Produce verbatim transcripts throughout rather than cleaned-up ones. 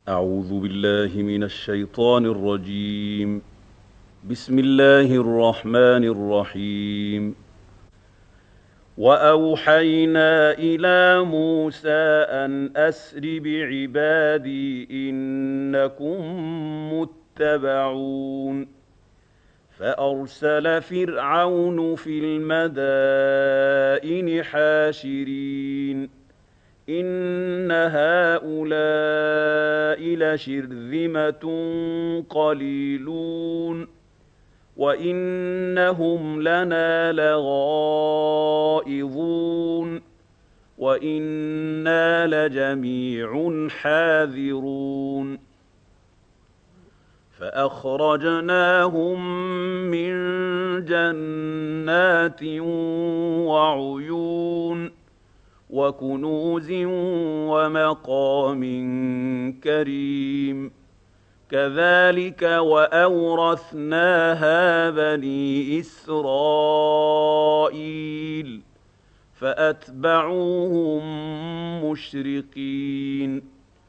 أعوذ بالله من الشيطان الرجيم. بسم الله الرحمن الرحيم. وأوحينا إلى موسى أن أسر بعبادي إنكم متبعون فأرسل فرعون في المدائن حاشرين إن هؤلاء لشرذمة قليلون وإنهم لنا لغائظون وإنا لجميع حاذرون فأخرجناهم من جنات وعيون وكنوز ومقام كريم كذلك وأورثناها بني إسرائيل فأتبعوهم مشرقين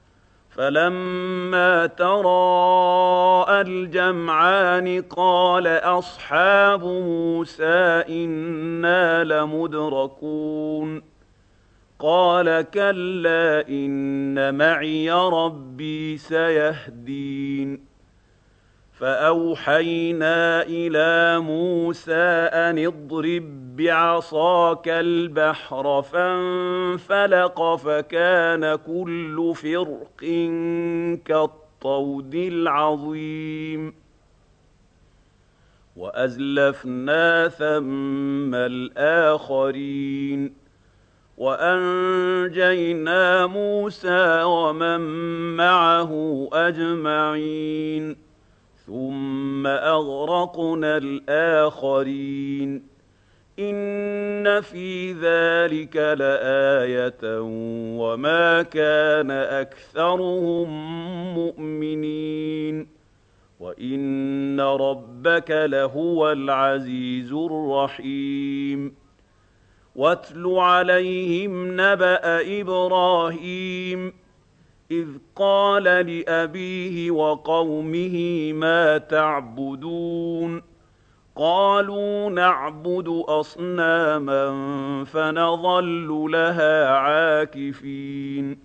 فلما تراءى الجمعان قال أصحاب موسى إنا لمدركون قال كلا إن معي ربي سيهدين فأوحينا إلى موسى أن اضرب بعصاك البحر فانفلق فكان كل فرق كالطود العظيم وأزلفنا ثم الآخرين وأنجينا موسى ومن معه أجمعين ثم أغرقنا الآخرين إن في ذلك لآية وما كان أكثرهم مؤمنين وإن ربك لهو العزيز الرحيم واتل عليهم نبأ إبراهيم إذ قال لأبيه وقومه ما تعبدون قالوا نعبد أصناما فنظل لها عاكفين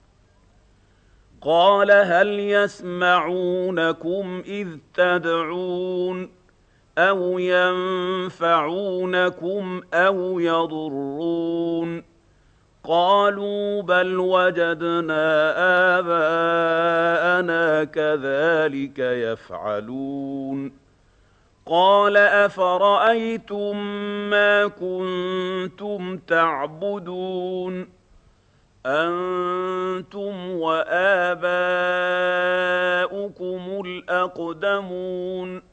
قال هل يسمعونكم إذ تدعون أو ينفعونكم أو يضرون قالوا بل وجدنا آباءنا كذلك يفعلون قال أفرأيتم ما كنتم تعبدون أنتم وآباؤكم الأقدمون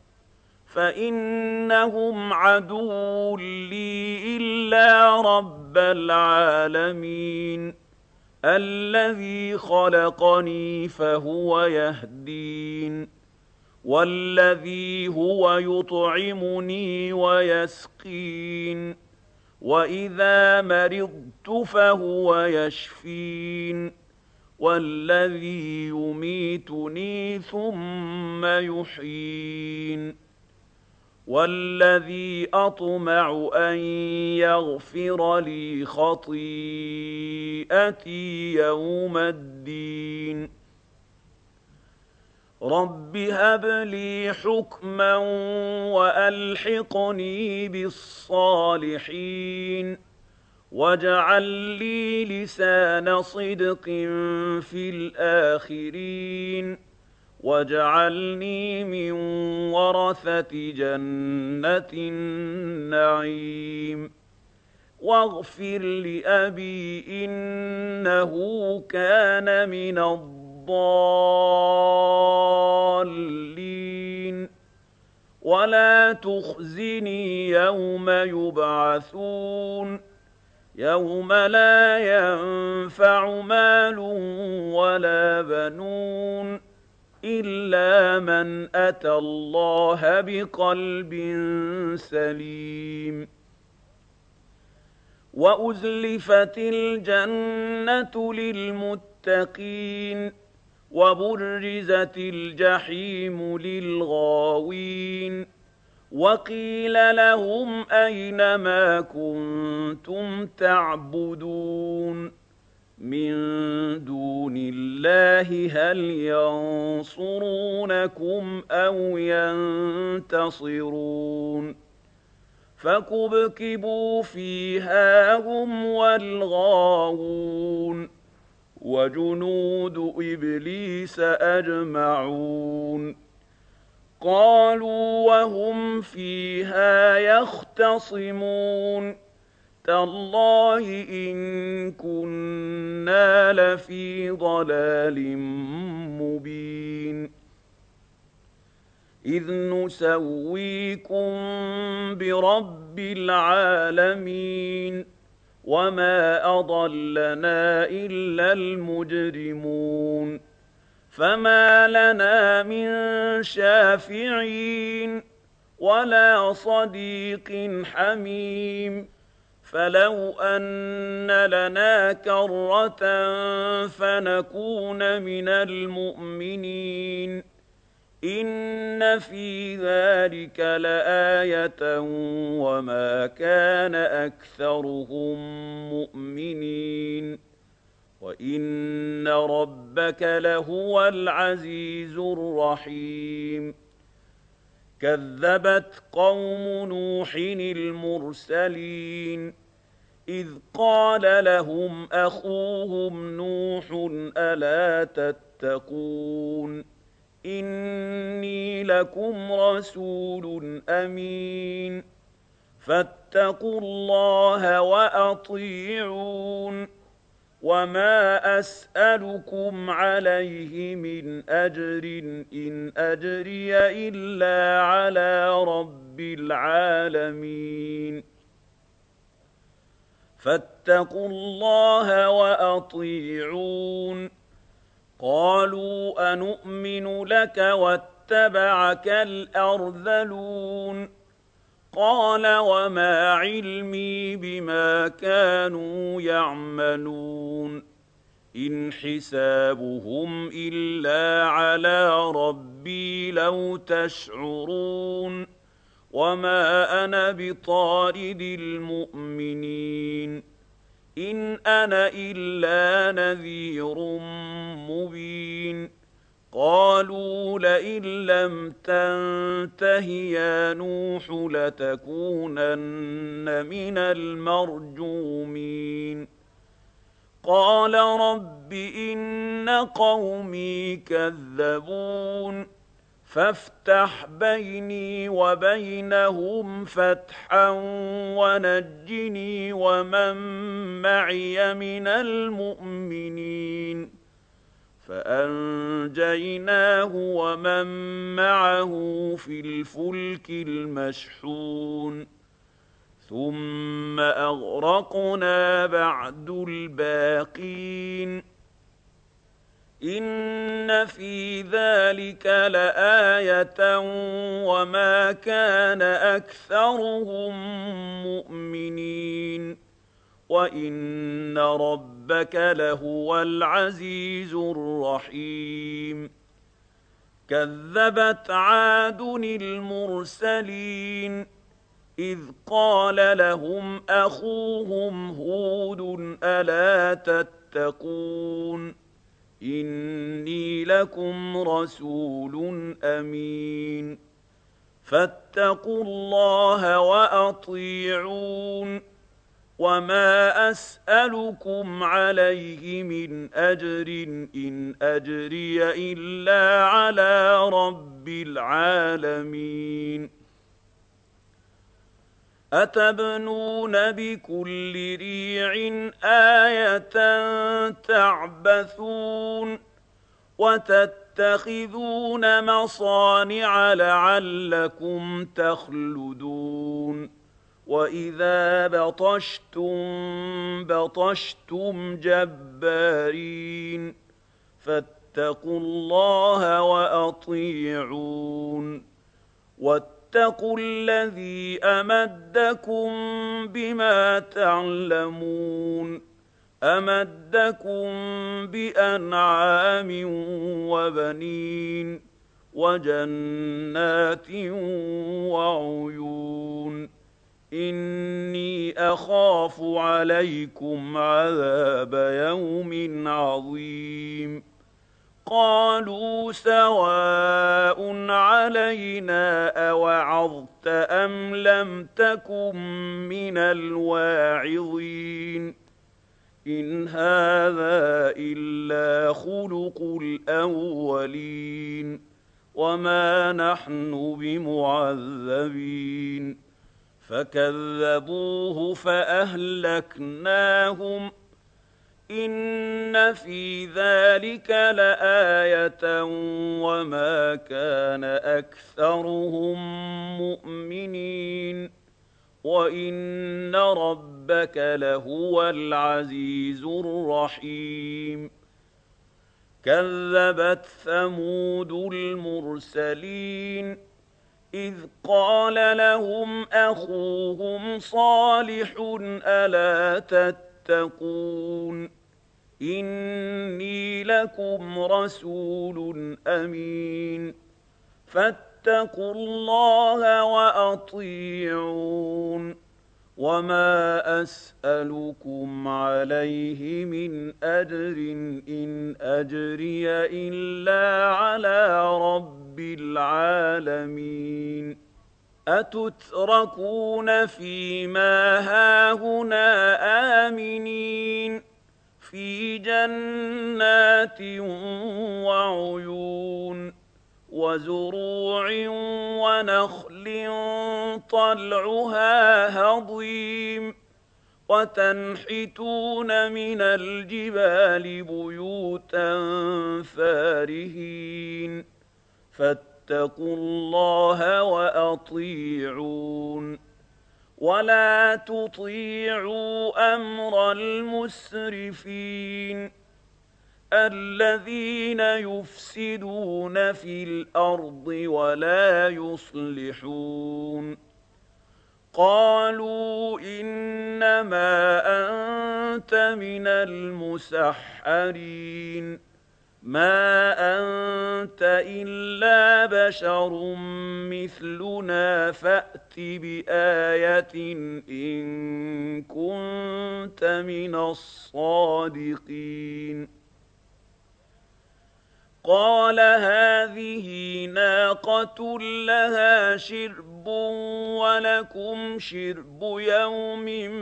فإنهم عدو لي إلا رب العالمين الذي خلقني فهو يهدين والذي هو يطعمني ويسقين وإذا مرضت فهو يشفين والذي يميتني ثم يحيين والذي أطمع أن يغفر لي خطيئتي يوم الدين رب هب لي حكما وألحقني بالصالحين واجعل لي لسان صدق في الآخرين واجعلني من ورثة جنة النعيم واغفر لأبي إنه كان من الضالين ولا تخزني يوم يبعثون يوم لا ينفع مال ولا بنون إلا من أتى الله بقلب سليم وأزلفت الجنة للمتقين وبرزت الجحيم للغاوين وقيل لهم أين ما كنتم تعبدون من دون الله هل ينصرونكم أو ينتصرون فكبكبوا فيها هم والغاوون وجنود إبليس أجمعون قالوا وهم فيها يختصمون تالله إن كنا لفي ضلال مبين إذ نسويكم برب العالمين وما أضلنا إلا المجرمون فما لنا من شافعين ولا صديق حميم فلو أن لنا كرة فنكون من المؤمنين إن في ذلك لآية وما كان أكثرهم مؤمنين وإن ربك لهو العزيز الرحيم كذبت قوم نوح المرسلين إذ قال لهم أخوهم نوح ألا تتقون إني لكم رسول أمين فاتقوا الله وأطيعون وما أسألكم عليه من أجر إن أجري إلا على رب العالمين فاتقوا الله وأطيعون قالوا أنؤمن لك واتبعك الأرذلون قال وما علمي بما كانوا يعملون إن حسابهم إلا على ربي لو تشعرون وما أنا بطارد المؤمنين إن أنا إلا نذير مبين قالوا لئن لم تنته يا نوح لتكونن من المرجومين قال رب إن قومي كذبون فافتح بيني وبينهم فتحا ونجني ومن معي من المؤمنين فأنجيناه ومن معه في الفلك المشحون ثم أغرقنا بعد الباقين إن في ذلك لآية وما كان أكثرهم مؤمنين وإن ربك لهو العزيز الرحيم كذبت عاد المرسلين إذ قال لهم أخوهم هود ألا تتقون إني لكم رسول أمين فاتقوا الله وأطيعون وما أسألكم عليه من أجر إن أجري إلا على رب العالمين أتبنون بكل ريع آية تعبثون وتتخذون مصانع لعلكم تخلدون وإذا بطشتم بطشتم جبارين فاتقوا الله وأطيعون واتقوا الذي أمدكم بما تعلمون أمدكم بأنعام وبنين وجنات وعيون إني أخاف عليكم عذاب يوم عظيم قالوا سواء علينا أوعظت أم لم تكن من الواعظين إن هذا إلا خلق الأولين وما نحن بمعذبين فكذبوه فأهلكناهم إن في ذلك لآية وما كان أكثرهم مؤمنين وإن ربك لهو العزيز الرحيم كذبت ثمود المرسلين إذ قال لهم أخوهم صالح ألا تتقون إني لكم رسول أمين فاتقوا الله وأطيعون وما أسألكم عليه من أجر إن أجري إلا على رب العالمين أتتركون فيما هاهنا آمنين في جنات وعيون وزروع ونخل طلعها هضيم وتنحتون من الجبال بيوتا فارهين فاتقوا الله وأطيعون ولا تطيعوا أمر المسرفين الذين يفسدون في الأرض ولا يصلحون قالوا إنما أنت من المسحرين ما أنت إلا بشر مثلنا فأت بآية إن كنت من الصادقين قال هذه ناقة لها شرب ولكم شرب يوم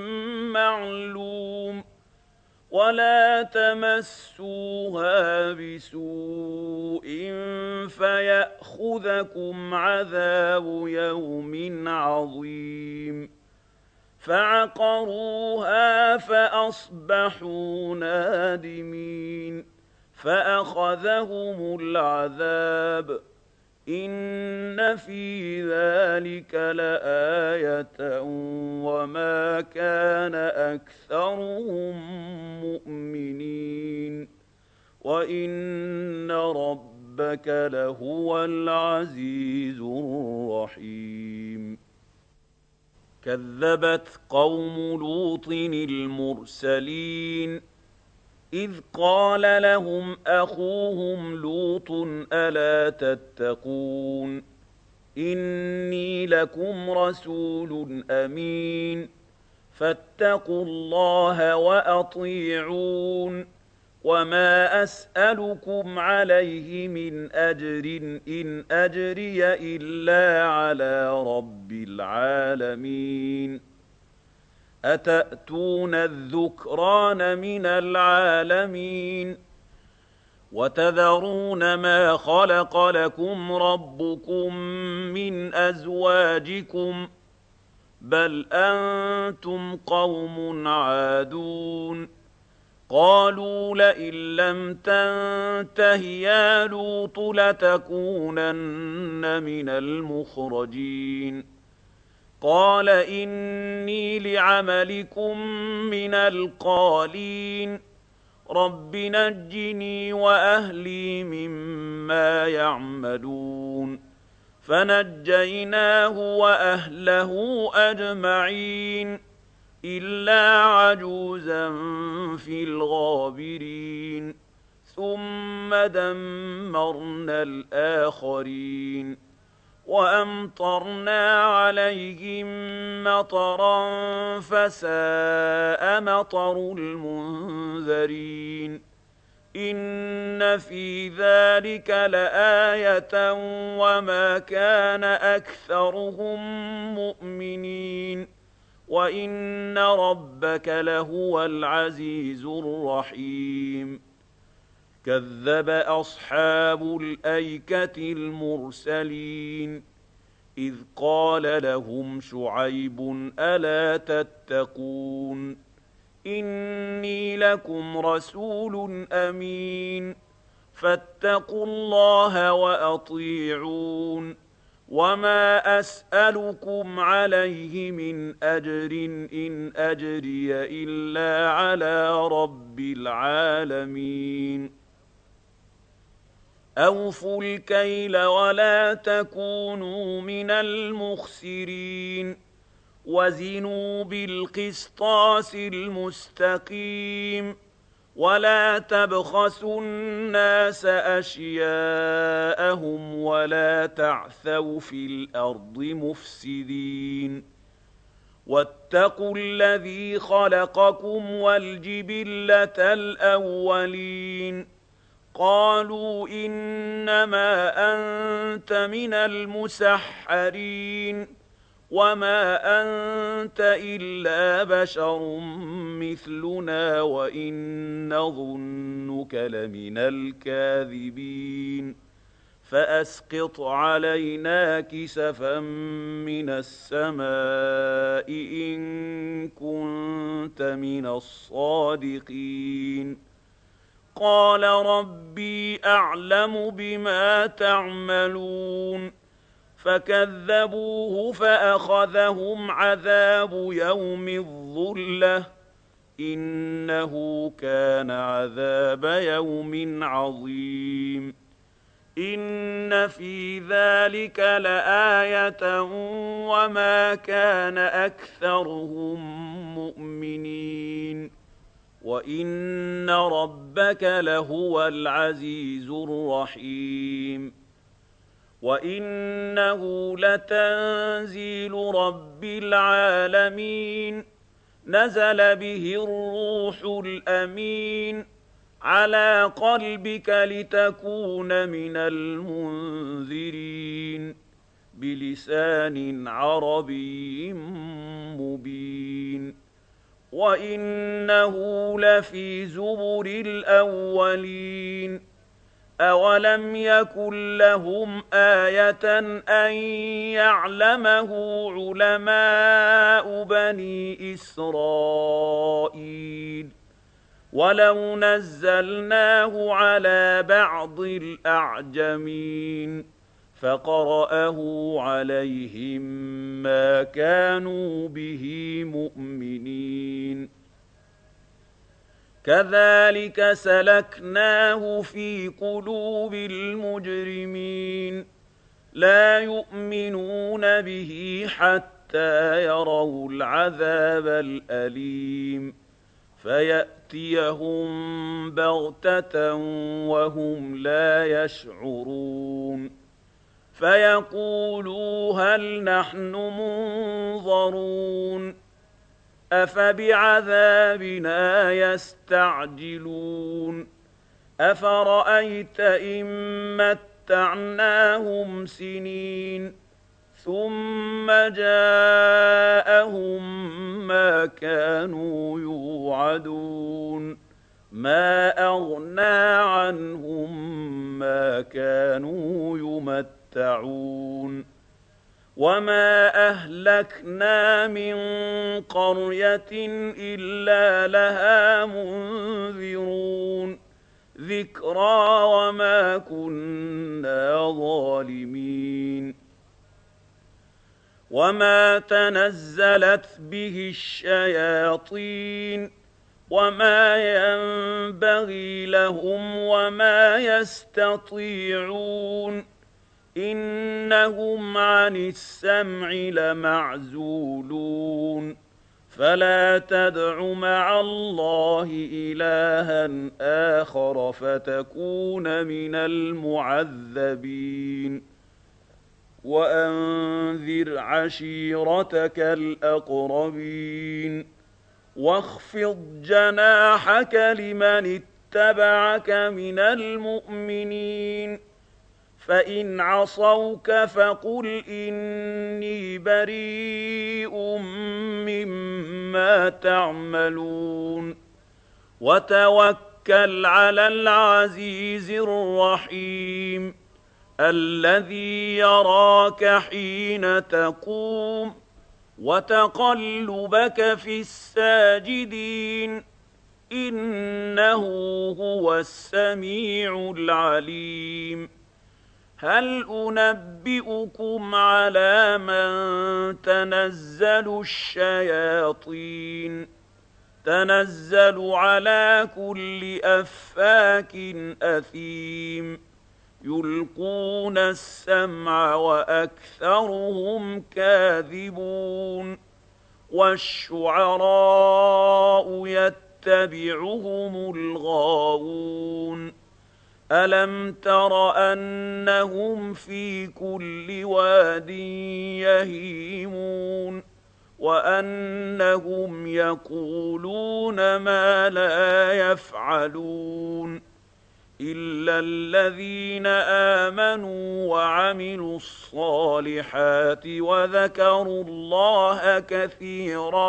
معلوم ولا تمسوها بسوء فيأخذكم عذاب يوم عظيم فعقروها فأصبحوا نادمين فأخذهم العذاب إن في ذلك لآية وما كان أكثرهم مؤمنين وإن ربك لهو العزيز الرحيم كذبت قوم لوط المرسلين إذ قال لهم أخوهم لوط ألا تتقون إني لكم رسول أمين فاتقوا الله وأطيعون وما أسألكم عليه من أجر إن أجري إلا على رب العالمين أتأتون الذكران من العالمين وتذرون ما خلق لكم ربكم من أزواجكم بل أنتم قوم عادون قالوا لئن لم تنته يا لوط لتكونن من المخرجين قال إني لعملكم من القالين رب نجني وأهلي مما يعملون فنجيناه وأهله أجمعين إلا عجوزا في الغابرين ثم دمرنا الآخرين وأمطرنا عليهم مطرا فساء مطر المنذرين إن في ذلك لآية وما كان أكثرهم مؤمنين وإن ربك لهو العزيز الرحيم كذب أصحاب الأيكة المرسلين إذ قال لهم شعيب ألا تتقون إني لكم رسول أمين فاتقوا الله وأطيعون وما أسألكم عليه من أجر إن أجري إلا على رب العالمين أوفوا الكيل ولا تكونوا من المخسرين وزنوا بالقسطاس المستقيم ولا تبخسوا الناس أشياءهم ولا تعثوا في الأرض مفسدين واتقوا الذي خلقكم والجبلة الأولين قالوا إنما أنت من المسحرين وما أنت إلا بشر مثلنا وإن نظنك لمن الكاذبين فأسقط علينا كسفا من السماء إن كنت من الصادقين قال ربي أعلم بما تعملون فكذبوه فأخذهم عذاب يوم الظلة إنه كان عذاب يوم عظيم إن في ذلك لآية وما كان أكثرهم مؤمنين وإن ربك لهو العزيز الرحيم وإنه لتنزيل رب العالمين نزل به الروح الأمين على قلبك لتكون من المنذرين بلسان عربي مبين وإنه لفي زبر الأولين أولم يكن لهم آية أن يعلمه علماء بني إسرائيل ولو نزلناه على بعض الأعجمين فقرأه عليهم ما كانوا به مؤمنين كذلك سلكناه في قلوب المجرمين لا يؤمنون به حتى يروا العذاب الأليم فيأتيهم بغتة وهم لا يشعرون فيقولوا هل نحن منظرون أفبعذابنا يستعجلون أفرأيت إن متعناهم سنين ثم جاءهم ما كانوا يوعدون ما أغنى عنهم ما كانوا يمتعون وما أهلكنا من قرية إلا لها منذرون ذكرى وما كنا ظالمين وما تنزلت به الشياطين وما ينبغي لهم وما يستطيعون إنهم عن السمع لمعزولون فلا تدع مع الله إلها آخر فتكون من المعذبين وأنذر عشيرتك الأقربين واخفض جناحك لمن اتبعك من المؤمنين فإن عصوك فقل إني بريء مما تعملون وتوكل على العزيز الرحيم الذي يراك حين تقوم وتقلبك في الساجدين إنه هو السميع العليم هل أنبئكم على من تنزل الشياطين تنزل على كل أفاك أثيم يلقون السمع وأكثرهم كاذبون والشعراء يتبعهم الغاوون ألم تر أنهم في كل واد يهيمون وأنهم يقولون ما لا يفعلون إلا الذين آمنوا وعملوا الصالحات وذكروا الله كثيرا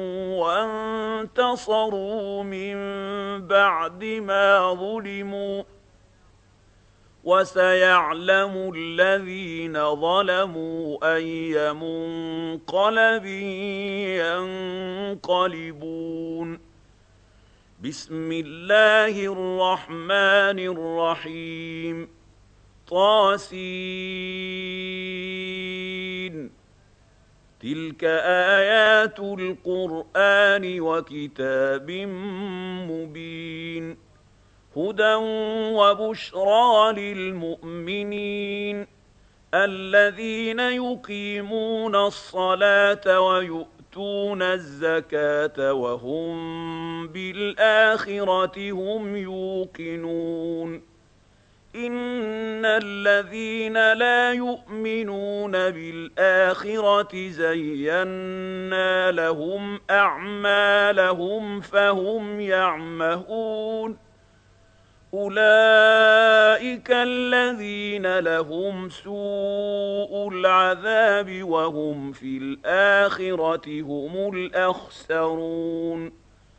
وانتصروا من بعد ما ظلموا وسيعلم الذين ظلموا أي منقلب ينقلبون بسم الله الرحمن الرحيم طاسين تلك آيات القرآن وكتاب مبين هدى وبشرى للمؤمنين الذين يقيمون الصلاة ويؤتون الزكاة وهم بالآخرة هم يوقنون إن الذين لا يؤمنون بالآخرة زينا لهم أعمالهم فهم يعمهون أولئك الذين لهم سوء العذاب وهم في الآخرة هم الأخسرون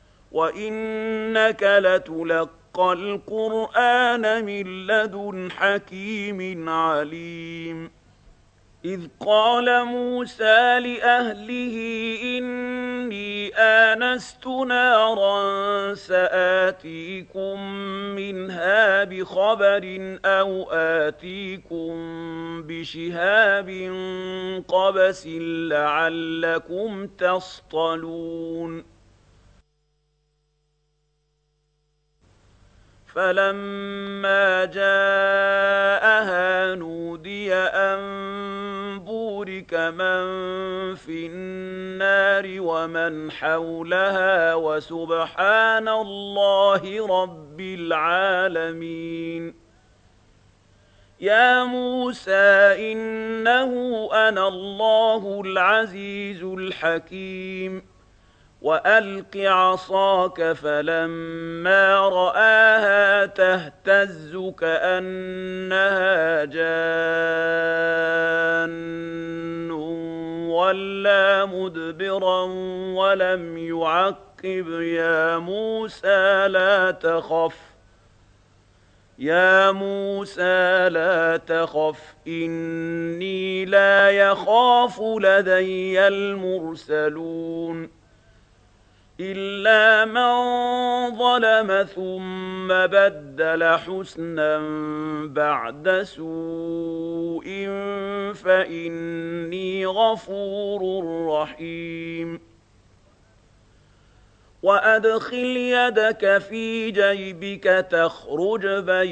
وإنك لتلقى القرآن من لدن حكيم عليم إذ قال موسى لأهله إني آنست نارا سآتيكم منها بخبر أو آتيكم بشهاب قبس لعلكم تصطلون فلما جاءها نودي أن بورك من في النار ومن حولها وسبحان الله رب العالمين يا موسى إنه أنا الله العزيز الحكيم وألق عصاك فلما رآها تهتز كأنها جان ولا مدبرا ولم يعقب يا موسى لا تخف يا موسى لا تخف إني لا يخاف لدي المرسلون إلا من ظلم ثم بدل حسنا بعد سوء فإني غفور رحيم وأدخل يدك في جيبك تخرج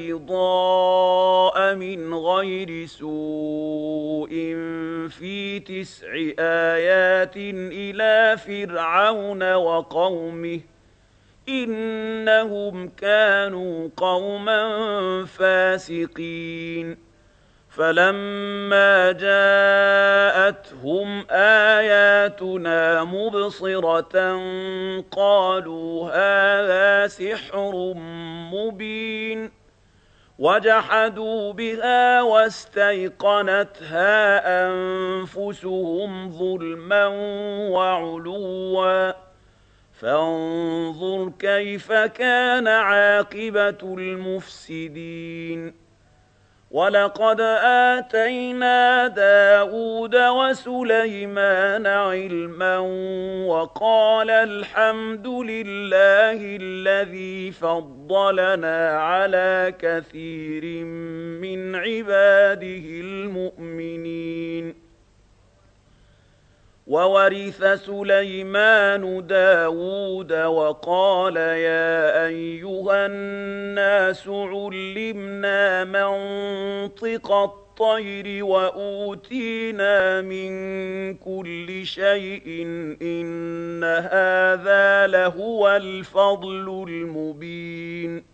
بيضاء من غير سوء في تسع آيات إلى فرعون وقومه إنهم كانوا قوما فاسقين فلما جاءتهم آياتنا مبصرة قالوا هذا سحر مبين وجحدوا بها واستيقنتها أنفسهم ظلما وعلوا فانظر كيف كان عاقبة المفسدين ولقد آتينا داود وسليمان علما وقال الحمد لله الذي فضلنا على كثير من عباده المؤمنين وورث سليمان داود وقال يا أيها الناس علمنا منطق الطير وأوتينا من كل شيء إن هذا لهو الفضل المبين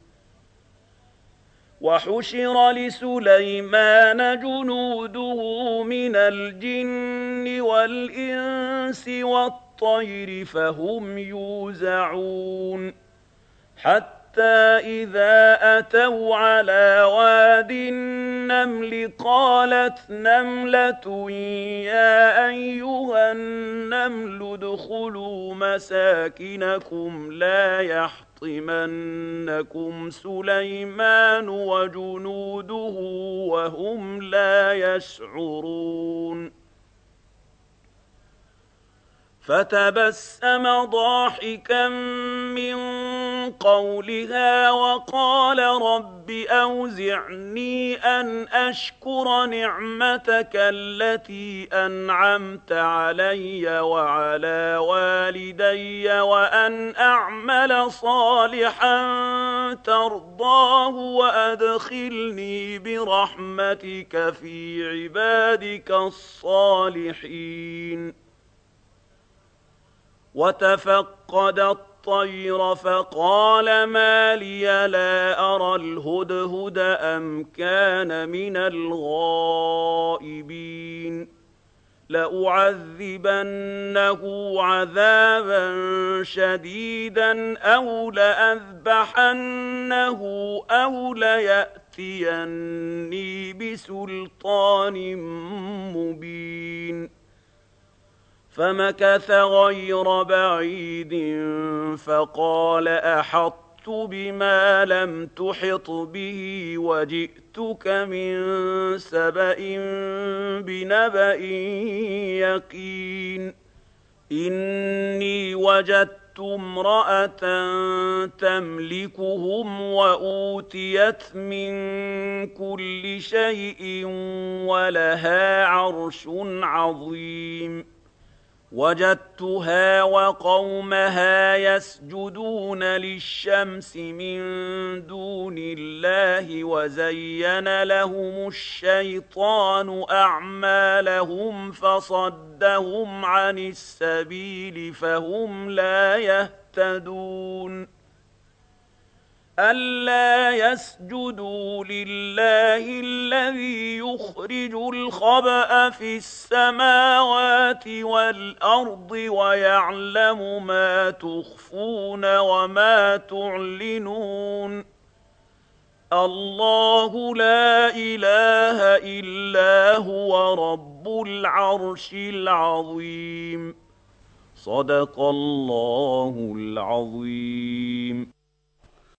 وحشر لسليمان جنوده من الجن والإنس والطير فهم يوزعون حتى إذا أتوا على واد النمل قالت نملة يا أيها النمل ادخلوا مساكنكم لا يحطمنكم سليمان وجنوده وهم لا يشعرون فتبسم ضاحكا من قولها وقال رب أوزعني أن أشكر نعمتك التي أنعمت علي وعلى والدي وأن أعمل صالحا ترضاه وأدخلني برحمتك في عبادك الصالحين وتفقد الطير فقال ما لي لا أرى الهدهد أم كان من الغائبين لأعذبنه عذابا شديدا أو لأذبحنه أو ليأتيني بسلطان مبين فمكث غير بعيد فقال أحطت بما لم تحط به وجئتك من سبأ بنبأ يقين إني وجدت امرأة تملكهم وأوتيت من كل شيء ولها عرش عظيم وجدتها وقومها يسجدون للشمس من دون الله وزين لهم الشيطان أعمالهم فصدهم عن السبيل فهم لا يهتدون ألا يسجدوا لله الذي يخرج الخبأ في السماوات والأرض ويعلم ما تخفون وما تعلنون الله لا إله إلا هو رب العرش العظيم صدق الله العظيم.